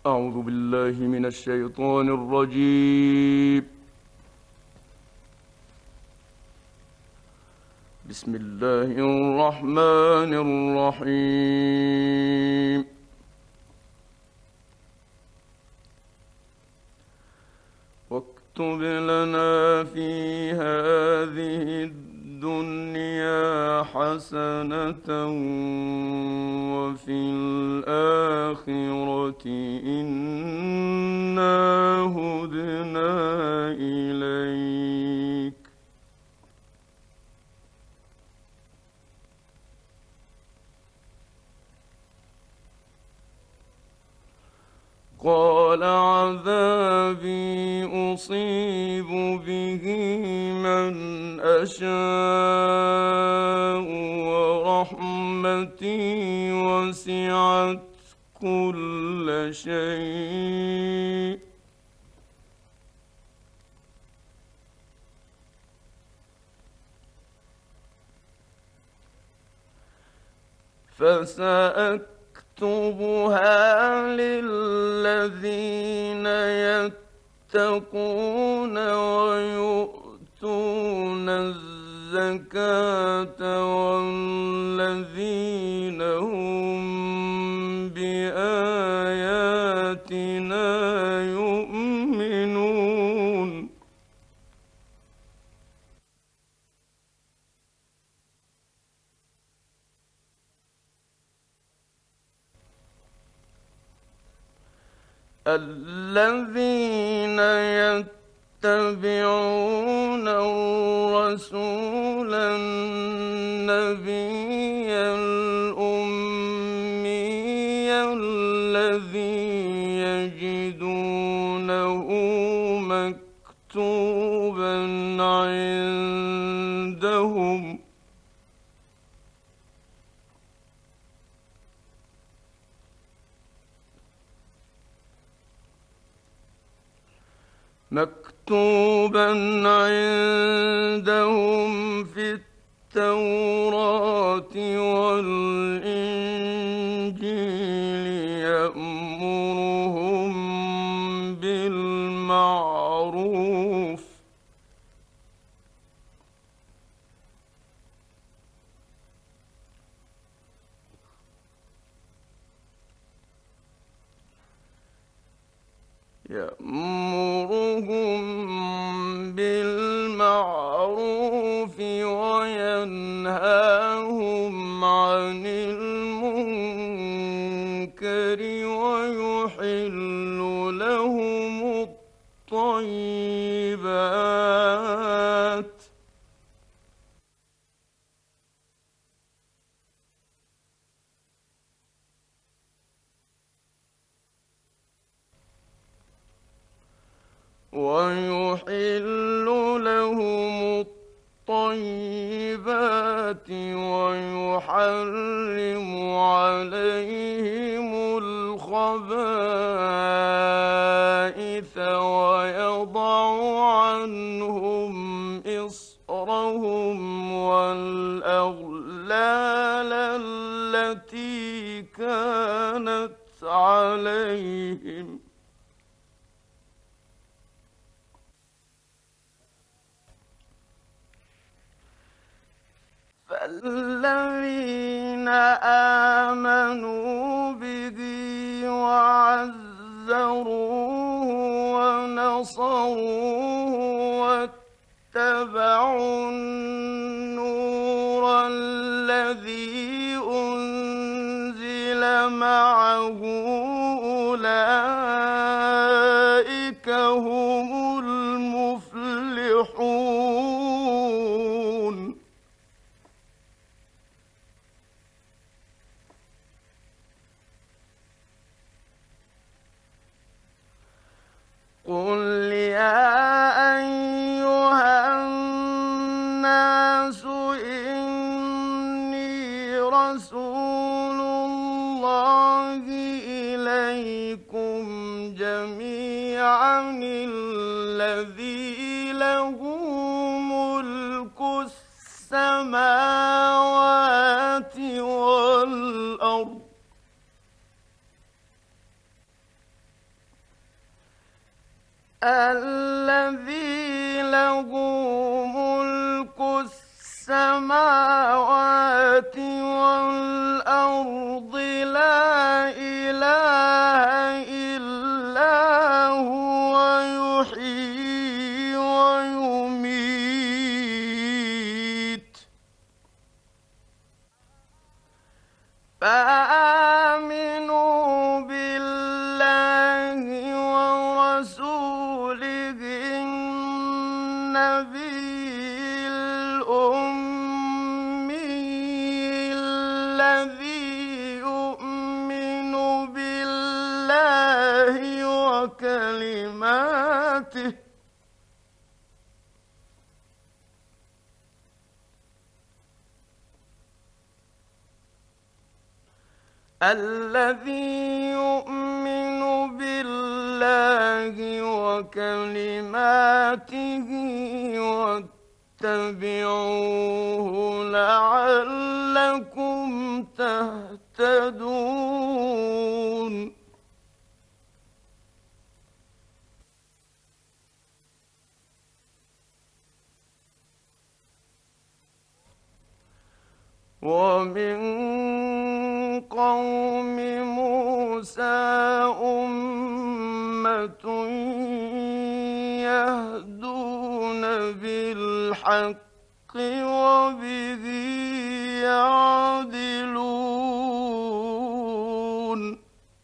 أعوذ بالله من الشيطان الرجيم. بسم الله الرحمن الرحيم. واكتب لنا في هذه الدنيا حسنة وفي الآخرة إنا هدنا إليك. قال عذابي أصيب به من أشاء ورحمتي وسعت كل شيء فسأكتبها للذين يتقون ويؤتون الزكاة والذين هم بآياتنا يؤمنون. الذين يتبعون الرسول النبي الأمي الذي يجدونه مكتوبا عندهم في التوراة والإنجيل يأمرهم بالمعروف وينهاهم عن المنكر ويحل لهم الطيبات ويحرم عليهم الخبائث ويضع عنهم إصرهم والأغلال التي كانت عليهم فالذين آمنوا به وعزروه ونصروه واتبعوا النور الذي أنزل معه أولئك هم المفلحون. قل يا أيها الناس إني رسول الله إليكم جميعا الذي له ملك السماوات والأرض الذي له ملك السماوات والأرض لا إله إلا هو يحيي ويميت فآمنوا بالله ورسوله النبي الأمي الذي يؤمن بالله وكلماته واتبعوه لعلكم تهتدون ومن قوم موسى أمة يهدون بالحق وبه يعدلون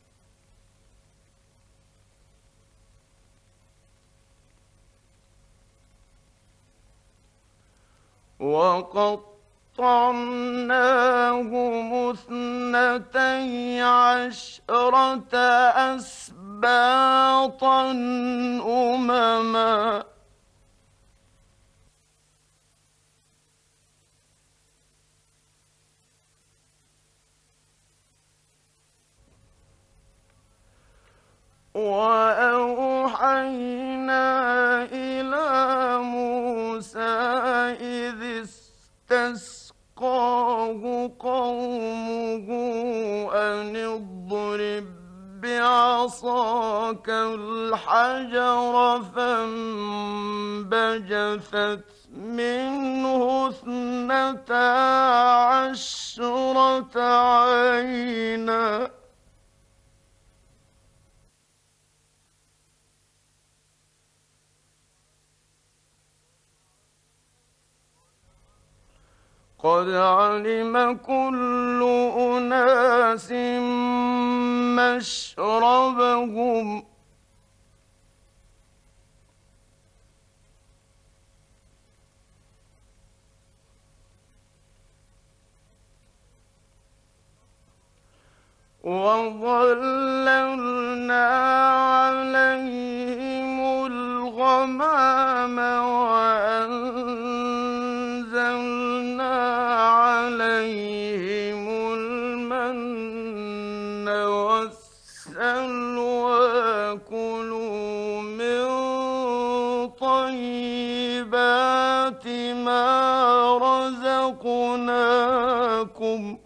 وقطعناهم اثنتي عشرة أسباطا أمما وأوحينا إلى موسى إذ استسقاه قومه أن اضرب بعصاك الحجر فانبجست منه اثنتا عشرة عينا قد علم كل أناس مشربهم وظللنا عليهم الغمام وأنزلنا عليهم المن والسلوى كلوا من طيبات ما رزقناكم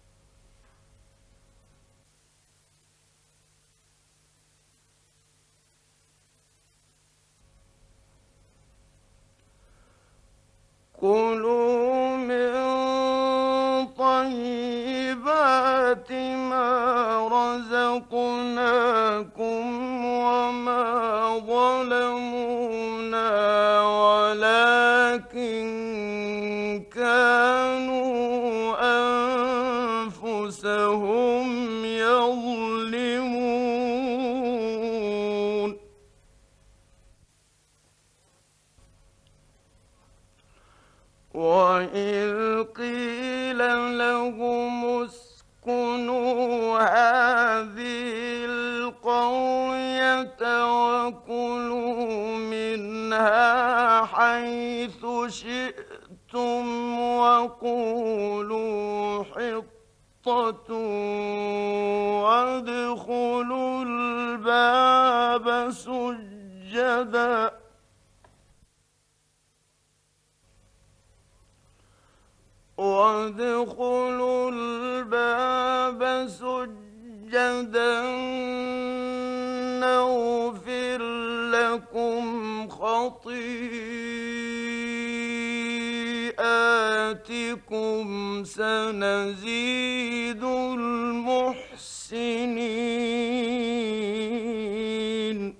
كلوا من طيبات ما رزقناكم وما ظلمونا ولكن كانوا أنفسهم يظلمون وإذ قيل لهم اسكنوا هذه القرية وكلوا منها حيث شئتم وقولوا حطة وادخلوا الباب سجدا وادخلوا الباب سجدا نغفر لكم لكم خطيئاتكم سنزيد المحسنين.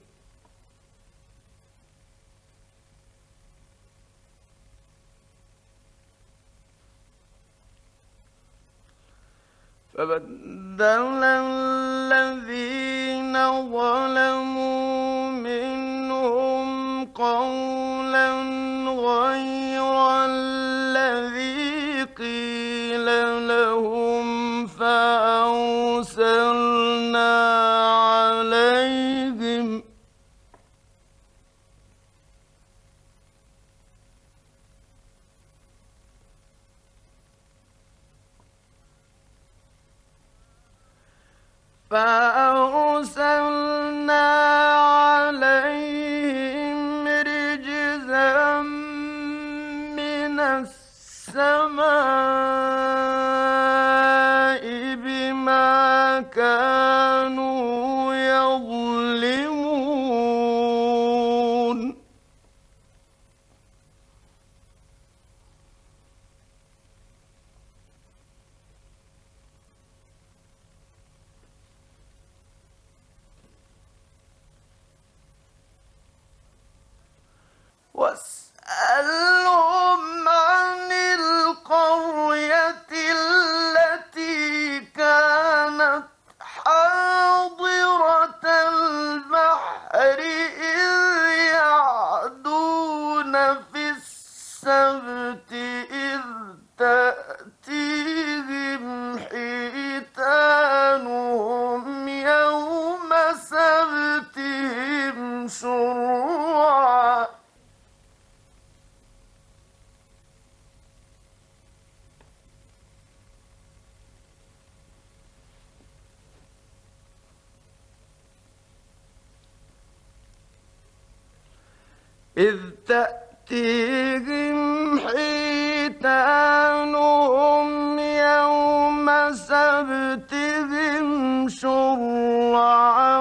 فبدل الذين ظلموا منهم قولا غير الذي قيل لهم فأرسلنا عليهم رجزا من السماء بما كانوا يظلمون. واسألهم عن القرية التي كانت حاضرة البحر إذ يعدون في السبت إذ تأتيهم حيتانهم يوم سبتهم شرعا إذ تأتيهم حيتانهم يوم سبتهم شرعا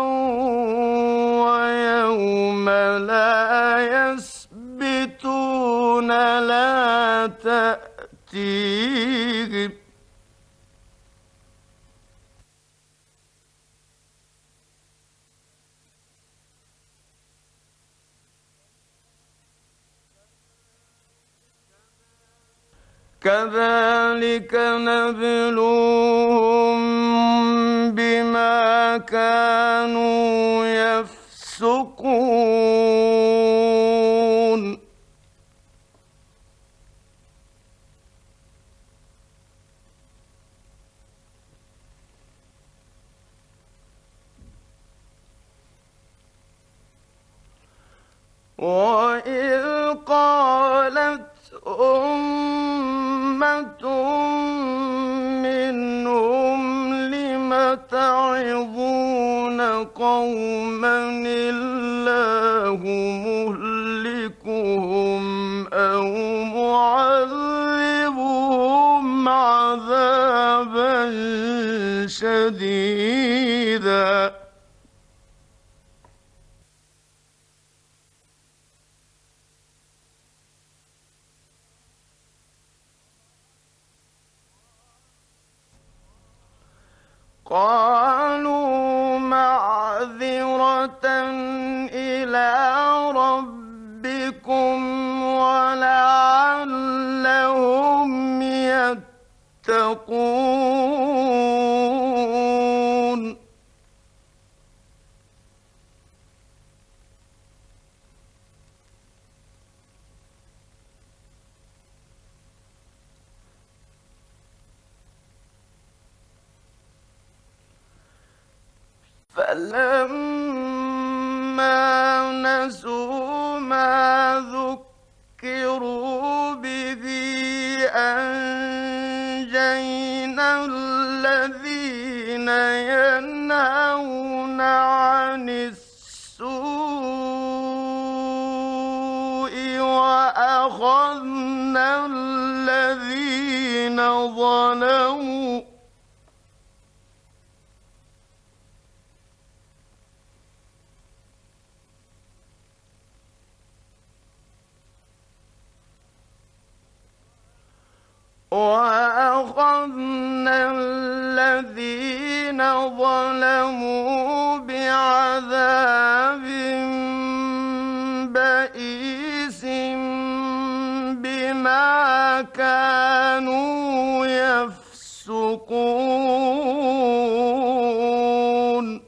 ويوم لا يسبتون لا تأتيهم كذلك نبلوهم بما كانوا يفسقون. وإذ قالت أمة منهم لم تعظون قوما الله مهلكهم أو معذبهم عذابا شديدا. قالوا معذرة إلى ربكم ولعلهم يتقون. فلما نسوا ما ذكروا به أنجينا الذين ينهون عن السوء وأخذنا الذين ظلموا وأخذنا الذين ظلموا بعذاب بئيس بما كانوا يفسقون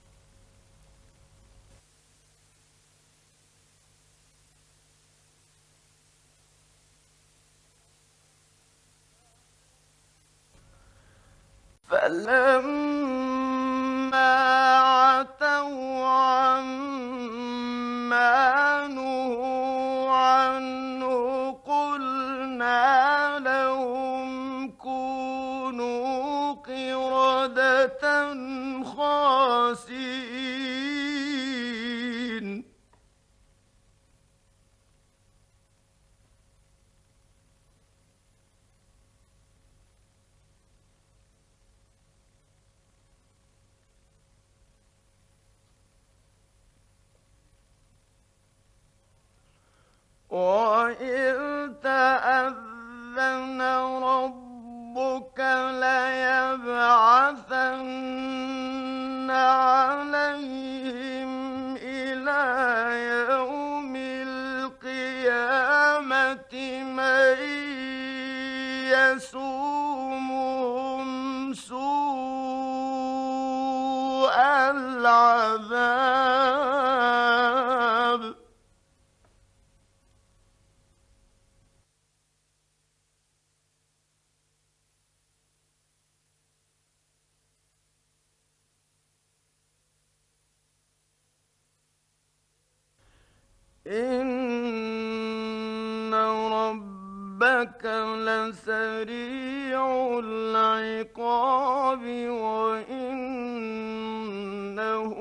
فلما عتوا عما نهوا عنه قلنا لهم كونوا قردة خاسئين وإذ تأذن ربك ليبعثن عليهم إلى يوم القيامة من يسومهم سوء العذاب إن ربك لسريع العقاب وإنه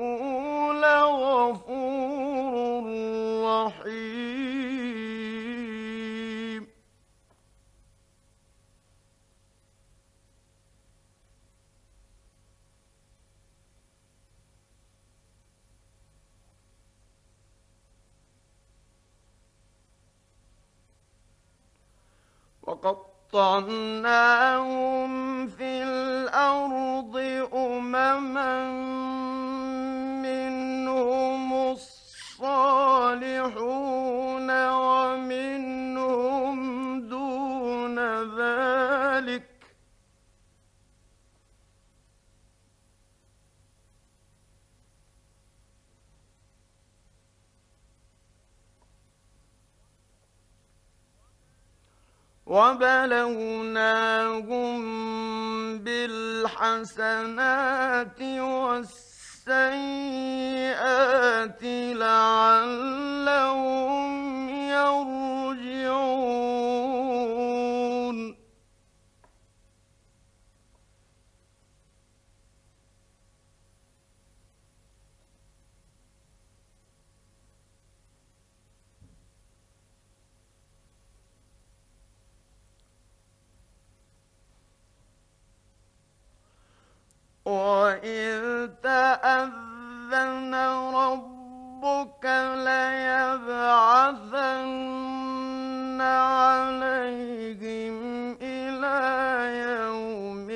لغفور رحيم وقطعناهم في الأرض أمما منهم الصالحون ومنهم دون ذلك وبلوناهم بالحسنات والسيئات لعلهم يرجعون وإذ تأذن ربك ليبعثن عليهم إلى يوم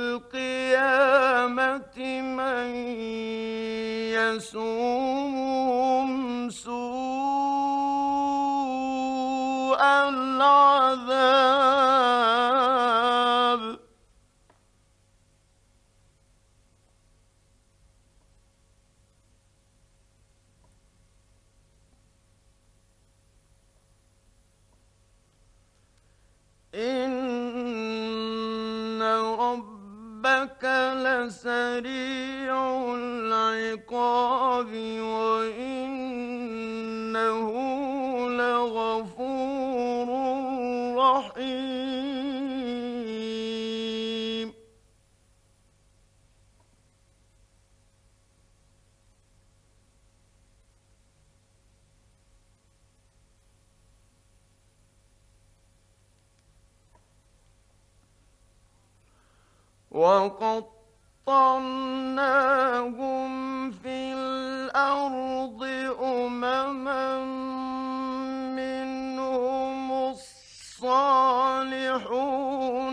القيامة من يسومهم سوء العذاب إن ربك لسريع العقاب وإنه لغفور رحيم وقطعناهم في الأرض أمما منهم الصالحون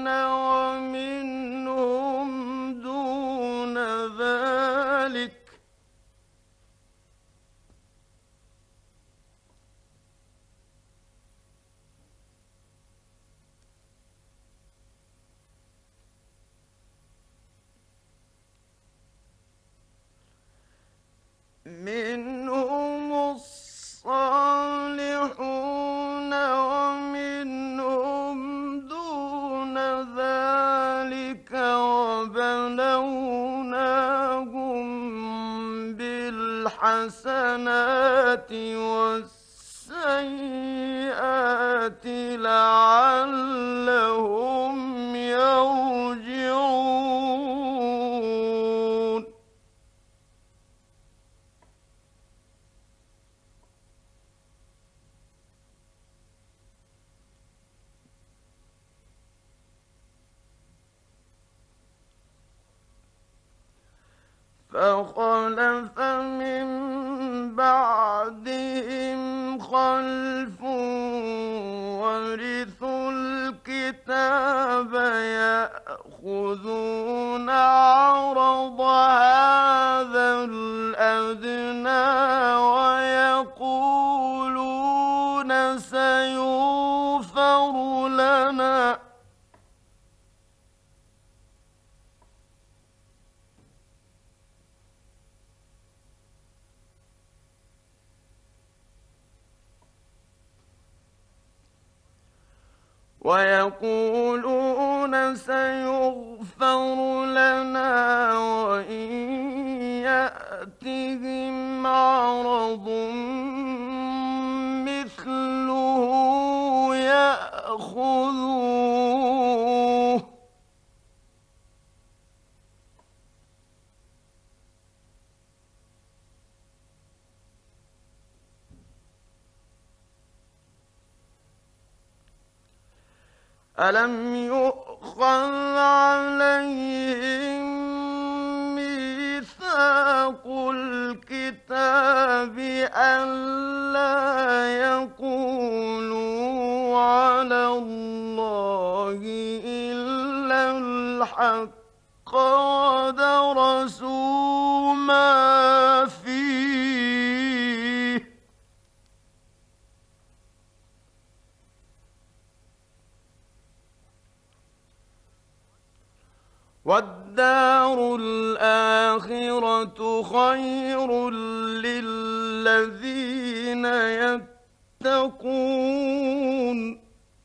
منهم الصالحون ومنهم دون ذلك وبلوناهم بالحسنات والسيئات لعلهم يرجعون فخلف من بعدهم خلف ورثوا الكتاب يأخذون عرض هذا الأدنى ويقولون سيغفر لنا وإن يأتهم عرض مثله يأخذوه ألم يؤخذ عليهم ميثاق الكتاب ألا يقولوا على الله إلا الحق ودرسوا ما فيه والدار الآخرة خير للذين يتقون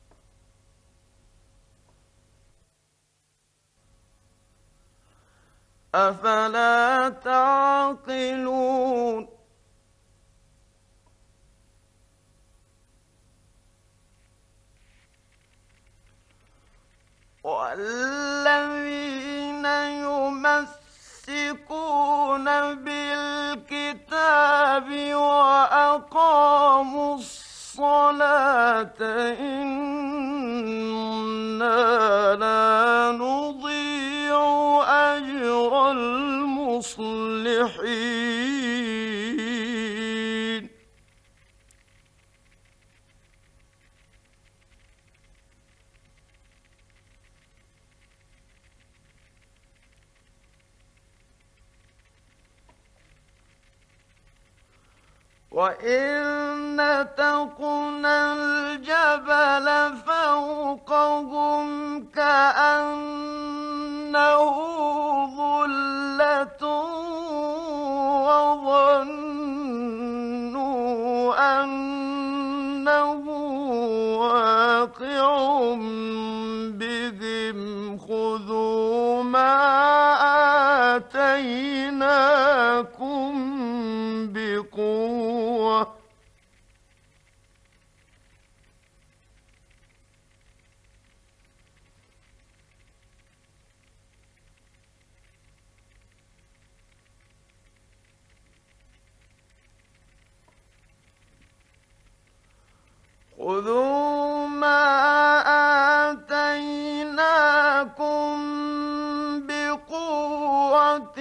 أفلا تعقلون والذين يمسكون بالكتاب وأقاموا الصلاة إنا لا نضيع أجر المصلحين وإذ نتقنا الجبل فوقهم كأنه ظلة وظنوا أنه واقع بهم خذوا ما آتيناكم بقوة خذوا ما آتيناكم بقوة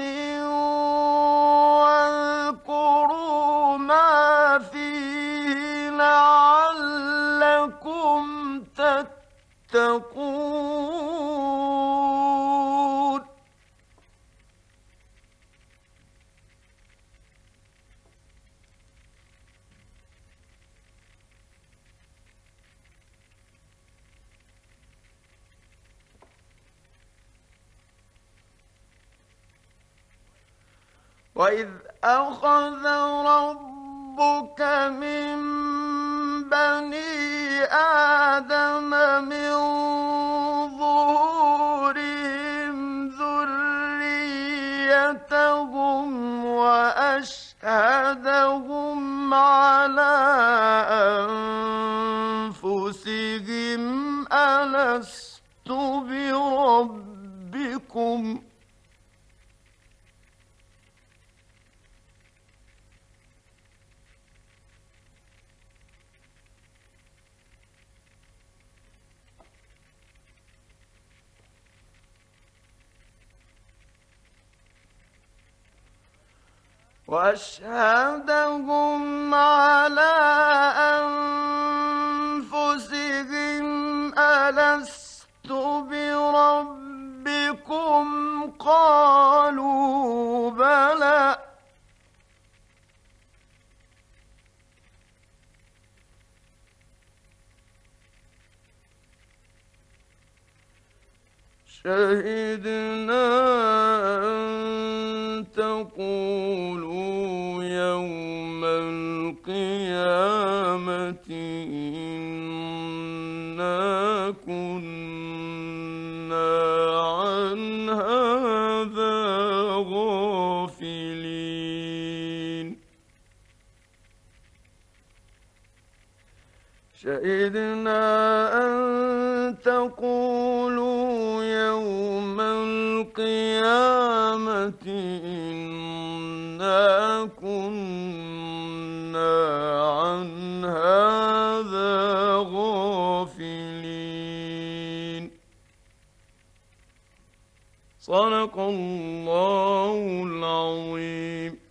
واذكروا ما فيه لعلكم تتقون وإذ أخذ ربك من بني آدم من ظهورهم ذريتهم وأشهدهم على أنفسهم ألست بربكم وأشهدهم على أنفسهم ألست بربكم قالوا بلى شهدنا أن تقولوا يوم القيامة إنا كنا عن هذا غافلين شهدنا أن تقولوا يوم القيامة إنا كنا عن هذا غافلين صدق الله العظيم.